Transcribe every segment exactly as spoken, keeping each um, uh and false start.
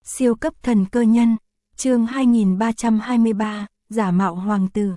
Siêu cấp thần cơ nhân, chương hai nghìn ba trăm hai mươi ba, giả mạo hoàng tử.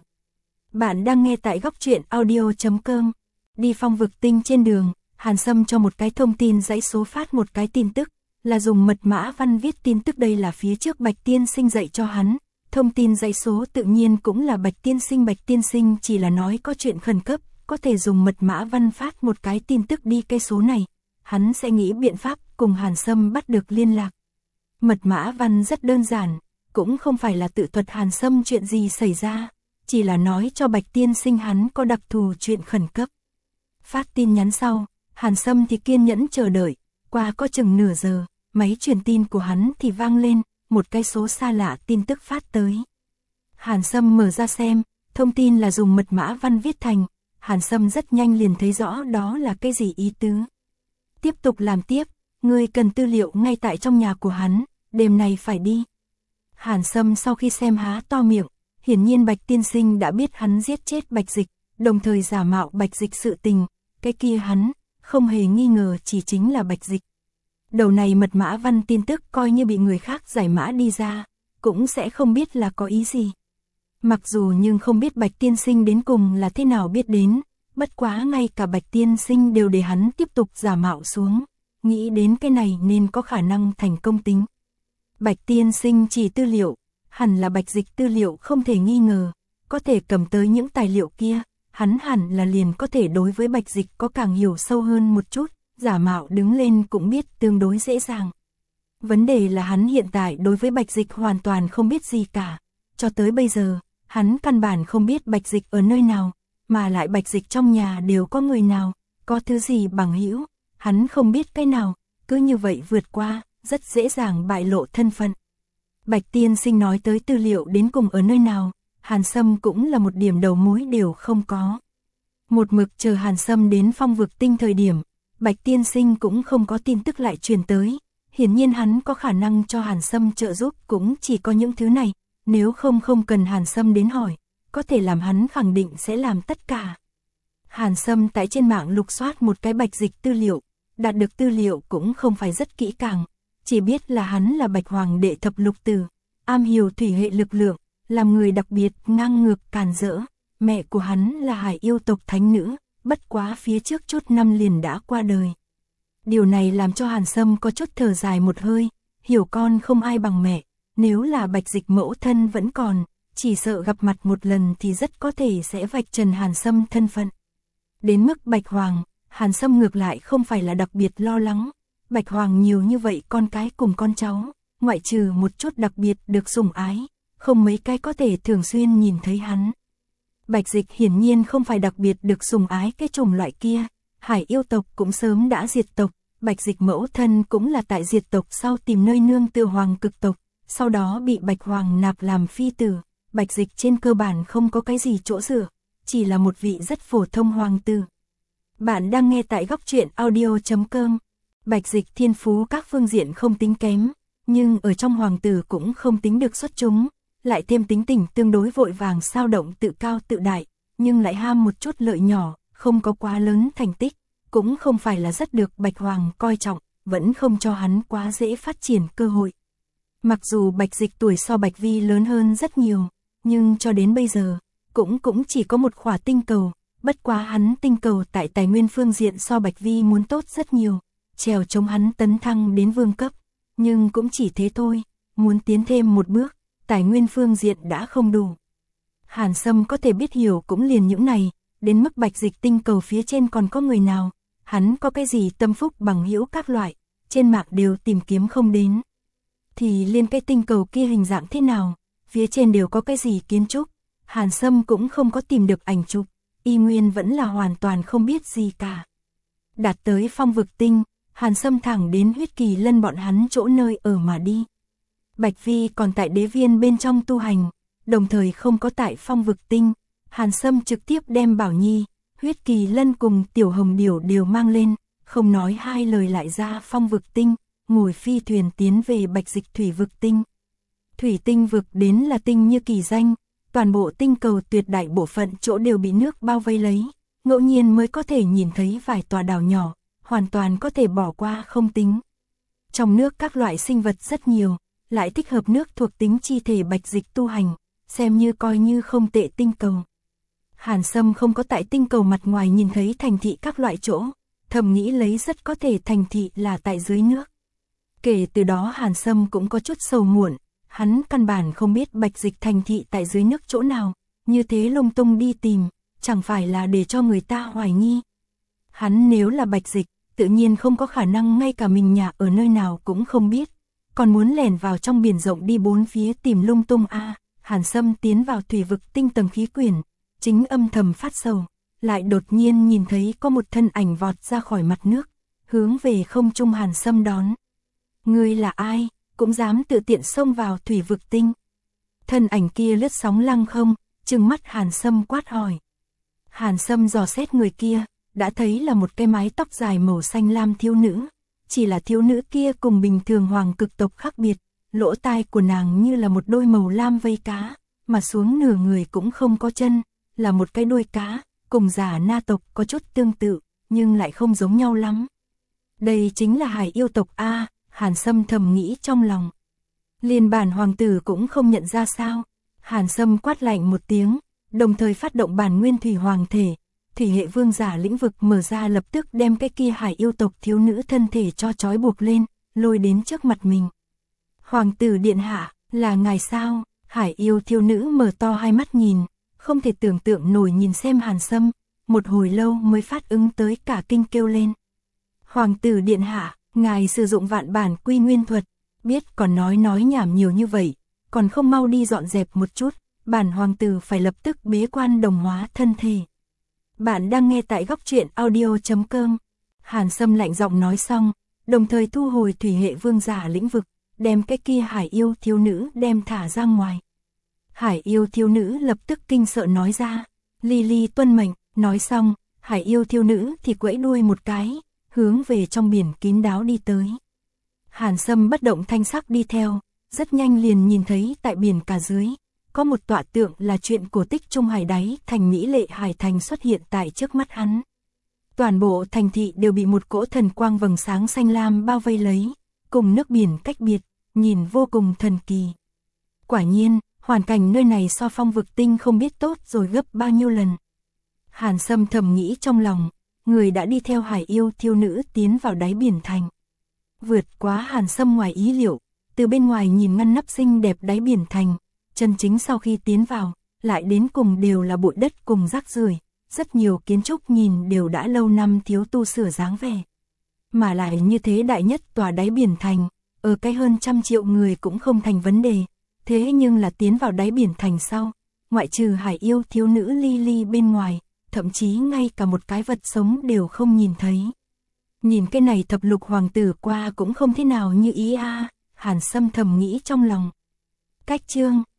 Bạn đang nghe tại góc truyện audio chấm com. Đi phong vực tinh trên đường, Hàn Sâm cho một cái thông tin dãy số phát một cái tin tức, là dùng mật mã văn viết tin tức, đây là phía trước Bạch Tiên Sinh dạy cho hắn. Thông tin dãy số tự nhiên cũng là Bạch Tiên Sinh, Bạch Tiên Sinh chỉ là nói có chuyện khẩn cấp, có thể dùng mật mã văn phát một cái tin tức đi cái số này. Hắn sẽ nghĩ biện pháp cùng Hàn Sâm bắt được liên lạc. Mật mã văn rất đơn giản, cũng không phải là tự thuật Hàn Sâm chuyện gì xảy ra, chỉ là nói cho Bạch Tiên Sinh hắn có đặc thù chuyện khẩn cấp. Phát tin nhắn sau, Hàn Sâm thì kiên nhẫn chờ đợi, qua có chừng nửa giờ, máy truyền tin của hắn thì vang lên, một cái số xa lạ tin tức phát tới. Hàn Sâm mở ra xem, thông tin là dùng mật mã văn viết thành, Hàn Sâm rất nhanh liền thấy rõ đó là cái gì ý tứ. Tiếp tục làm tiếp, người cần tư liệu ngay tại trong nhà của hắn, đêm này phải đi. Hàn Sâm sau khi xem há to miệng, hiển nhiên Bạch Tiên Sinh đã biết hắn giết chết Bạch Dịch, đồng thời giả mạo Bạch Dịch sự tình, cái kia hắn, không hề nghi ngờ chỉ chính là Bạch Dịch. Đầu này mật mã văn tin tức coi như bị người khác giải mã đi ra, cũng sẽ không biết là có ý gì. Mặc dù nhưng không biết Bạch Tiên Sinh đến cùng là thế nào biết đến, bất quá ngay cả Bạch Tiên Sinh đều để hắn tiếp tục giả mạo xuống, nghĩ đến cái này nên có khả năng thành công tính. Bạch Tiên Sinh chỉ tư liệu, hẳn là Bạch Dịch tư liệu không thể nghi ngờ, có thể cầm tới những tài liệu kia, hắn hẳn là liền có thể đối với Bạch Dịch có càng hiểu sâu hơn một chút, giả mạo đứng lên cũng biết tương đối dễ dàng. Vấn đề là hắn hiện tại đối với Bạch Dịch hoàn toàn không biết gì cả, cho tới bây giờ, hắn căn bản không biết Bạch Dịch ở nơi nào, mà lại Bạch Dịch trong nhà đều có người nào, có thứ gì bằng hữu, hắn không biết cái nào, cứ như vậy vượt qua, rất dễ dàng bại lộ thân phận. Bạch Tiên Sinh nói tới tư liệu đến cùng ở nơi nào, Hàn Sâm cũng là một điểm đầu mối đều không có. Một mực chờ Hàn Sâm đến phong vực tinh thời điểm, Bạch Tiên Sinh cũng không có tin tức lại truyền tới, hiển nhiên hắn có khả năng cho Hàn Sâm trợ giúp cũng chỉ có những thứ này, nếu không không cần Hàn Sâm đến hỏi, có thể làm hắn khẳng định sẽ làm tất cả. Hàn Sâm tại trên mạng lục soát một cái Bạch Dịch tư liệu, đạt được tư liệu cũng không phải rất kỹ càng, chỉ biết là hắn là Bạch Hoàng đệ thập lục tử, am hiểu thủy hệ lực lượng, làm người đặc biệt ngang ngược càn rỡ, mẹ của hắn là hải yêu tộc thánh nữ, bất quá phía trước chút năm liền đã qua đời. Điều này làm cho Hàn Sâm có chút thở dài một hơi, hiểu con không ai bằng mẹ, nếu là Bạch Dịch mẫu thân vẫn còn, chỉ sợ gặp mặt một lần thì rất có thể sẽ vạch trần Hàn Sâm thân phận. Đến mức Bạch Hoàng, Hàn Sâm ngược lại không phải là đặc biệt lo lắng, Bạch Hoàng nhiều như vậy con cái cùng con cháu, ngoại trừ một chút đặc biệt được sủng ái, không mấy cái có thể thường xuyên nhìn thấy hắn. Bạch Dịch hiển nhiên không phải đặc biệt được sủng ái cái chủng loại kia, hải yêu tộc cũng sớm đã diệt tộc, Bạch Dịch mẫu thân cũng là tại diệt tộc sau tìm nơi nương tựa hoàng cực tộc, sau đó bị Bạch Hoàng nạp làm phi tử, Bạch Dịch trên cơ bản không có cái gì chỗ dựa, chỉ là một vị rất phổ thông hoàng tử. Bạn đang nghe tại góc truyện audio chấm com. Bạch Dịch thiên phú các phương diện không tính kém, nhưng ở trong hoàng tử cũng không tính được xuất chúng, lại thêm tính tình tương đối vội vàng xao động tự cao tự đại, nhưng lại ham một chút lợi nhỏ, không có quá lớn thành tích, cũng không phải là rất được Bạch Hoàng coi trọng, vẫn không cho hắn quá dễ phát triển cơ hội. Mặc dù Bạch Dịch tuổi so Bạch Vi lớn hơn rất nhiều, nhưng cho đến bây giờ, cũng cũng chỉ có một khỏa tinh cầu, bất quá hắn tinh cầu tại tài nguyên phương diện so Bạch Vi muốn tốt rất nhiều, trèo chống hắn tấn thăng đến vương cấp, nhưng cũng chỉ thế thôi, muốn tiến thêm một bước, tài nguyên phương diện đã không đủ. Hàn Sâm có thể biết hiểu cũng liền những này, đến mức Bạch Dịch tinh cầu phía trên còn có người nào, hắn có cái gì tâm phúc bằng hữu các loại, trên mạng đều tìm kiếm không đến. Thì liên cái tinh cầu kia hình dạng thế nào, phía trên đều có cái gì kiến trúc, Hàn Sâm cũng không có tìm được ảnh chụp, y nguyên vẫn là hoàn toàn không biết gì cả. Đạt tới phong vực tinh, Hàn Sâm thẳng đến Huyết Kỳ Lân bọn hắn chỗ nơi ở mà đi. Bạch Vi còn tại đế viên bên trong tu hành, đồng thời không có tại phong vực tinh, Hàn Sâm trực tiếp đem Bảo Nhi, Huyết Kỳ Lân cùng Tiểu Hồng Điểu đều mang lên, không nói hai lời lại ra phong vực tinh, ngồi phi thuyền tiến về Bạch Dịch thủy vực tinh. Thủy tinh vực đến là tinh như kỳ danh, toàn bộ tinh cầu tuyệt đại bộ phận chỗ đều bị nước bao vây lấy, ngẫu nhiên mới có thể nhìn thấy vài tòa đảo nhỏ, hoàn toàn có thể bỏ qua không tính. Trong nước các loại sinh vật rất nhiều, lại thích hợp nước thuộc tính chi thể bạch dịch tu hành, xem như coi như không tệ tinh cầu. Hàn Sâm không có tại tinh cầu mặt ngoài nhìn thấy thành thị các loại chỗ, thầm nghĩ lấy rất có thể thành thị là tại dưới nước. Kể từ đó Hàn Sâm cũng có chút sầu muộn, hắn căn bản không biết bạch dịch thành thị tại dưới nước chỗ nào, như thế lung tung đi tìm, chẳng phải là để cho người ta hoài nghi. Hắn nếu là bạch dịch, tự nhiên không có khả năng ngay cả mình nhà ở nơi nào cũng không biết, còn muốn lẻn vào trong biển rộng đi bốn phía tìm lung tung a. À, Hàn Sâm tiến vào thủy vực tinh tầng khí quyển, chính âm thầm phát sầu, lại đột nhiên nhìn thấy có một thân ảnh vọt ra khỏi mặt nước, hướng về không trung Hàn Sâm đón. Ngươi là ai, cũng dám tự tiện xông vào thủy vực tinh? Thân ảnh kia lướt sóng lăng không, trừng mắt Hàn Sâm quát hỏi. Hàn Sâm dò xét người kia, đã thấy là một cái mái tóc dài màu xanh lam thiếu nữ, chỉ là thiếu nữ kia cùng bình thường hoàng cực tộc khác biệt, lỗ tai của nàng như là một đôi màu lam vây cá, mà xuống nửa người cũng không có chân, là một cái đuôi cá, cùng giả na tộc có chút tương tự, nhưng lại không giống nhau lắm. Đây chính là hải yêu tộc A, Hàn Sâm thầm nghĩ trong lòng. Liên bản hoàng tử cũng không nhận ra sao. Hàn Sâm quát lạnh một tiếng, đồng thời phát động bản nguyên thủy hoàng thể, thủy hệ vương giả lĩnh vực mở ra lập tức đem cái kia hải yêu tộc thiếu nữ thân thể cho trói buộc lên, lôi đến trước mặt mình. Hoàng tử điện hạ, là ngài sao? Hải yêu thiếu nữ mở to hai mắt nhìn, không thể tưởng tượng nổi nhìn xem Hàn Sâm, một hồi lâu mới phát ứng tới cả kinh kêu lên. Hoàng tử điện hạ, ngài sử dụng vạn bản quy nguyên thuật, biết còn nói nói nhảm nhiều như vậy, còn không mau đi dọn dẹp một chút, bản hoàng tử phải lập tức bế quan đồng hóa thân thể. Bạn đang nghe tại góc truyện audio chấm com. Hàn Sâm lạnh giọng nói xong, đồng thời thu hồi thủy hệ vương giả lĩnh vực, đem cái kia hải yêu thiếu nữ đem thả ra ngoài. Hải yêu thiếu nữ lập tức kinh sợ nói ra, Ly Ly tuân mệnh. Nói xong, hải yêu thiếu nữ thì quẫy đuôi một cái, hướng về trong biển kín đáo đi tới. Hàn Sâm bất động thanh sắc đi theo, rất nhanh liền nhìn thấy tại biển cả dưới, có một tọa tượng là chuyện cổ tích Trung Hải đáy thành mỹ lệ hải thành xuất hiện tại trước mắt hắn. Toàn bộ thành thị đều bị một cỗ thần quang vầng sáng xanh lam bao vây lấy, cùng nước biển cách biệt, nhìn vô cùng thần kỳ. Quả nhiên, hoàn cảnh nơi này so phong vực tinh không biết tốt rồi gấp bao nhiêu lần. Hàn Sâm thầm nghĩ trong lòng, người đã đi theo hải yêu thiếu nữ tiến vào đáy biển thành. Vượt quá Hàn Sâm ngoài ý liệu, từ bên ngoài nhìn ngăn nắp xinh đẹp đáy biển thành, chân chính sau khi tiến vào, lại đến cùng đều là bụi đất cùng rác rưởi, rất nhiều kiến trúc nhìn đều đã lâu năm thiếu tu sửa dáng vẻ. Mà lại như thế đại nhất tòa đáy biển thành, ở cái hơn trăm triệu người cũng không thành vấn đề, thế nhưng là tiến vào đáy biển thành sau, ngoại trừ hải yêu thiếu nữ Ly Ly bên ngoài, thậm chí ngay cả một cái vật sống đều không nhìn thấy. Nhìn cái này thập lục hoàng tử qua cũng không thế nào như ý a. Hàn Sâm thầm nghĩ trong lòng. Cách chương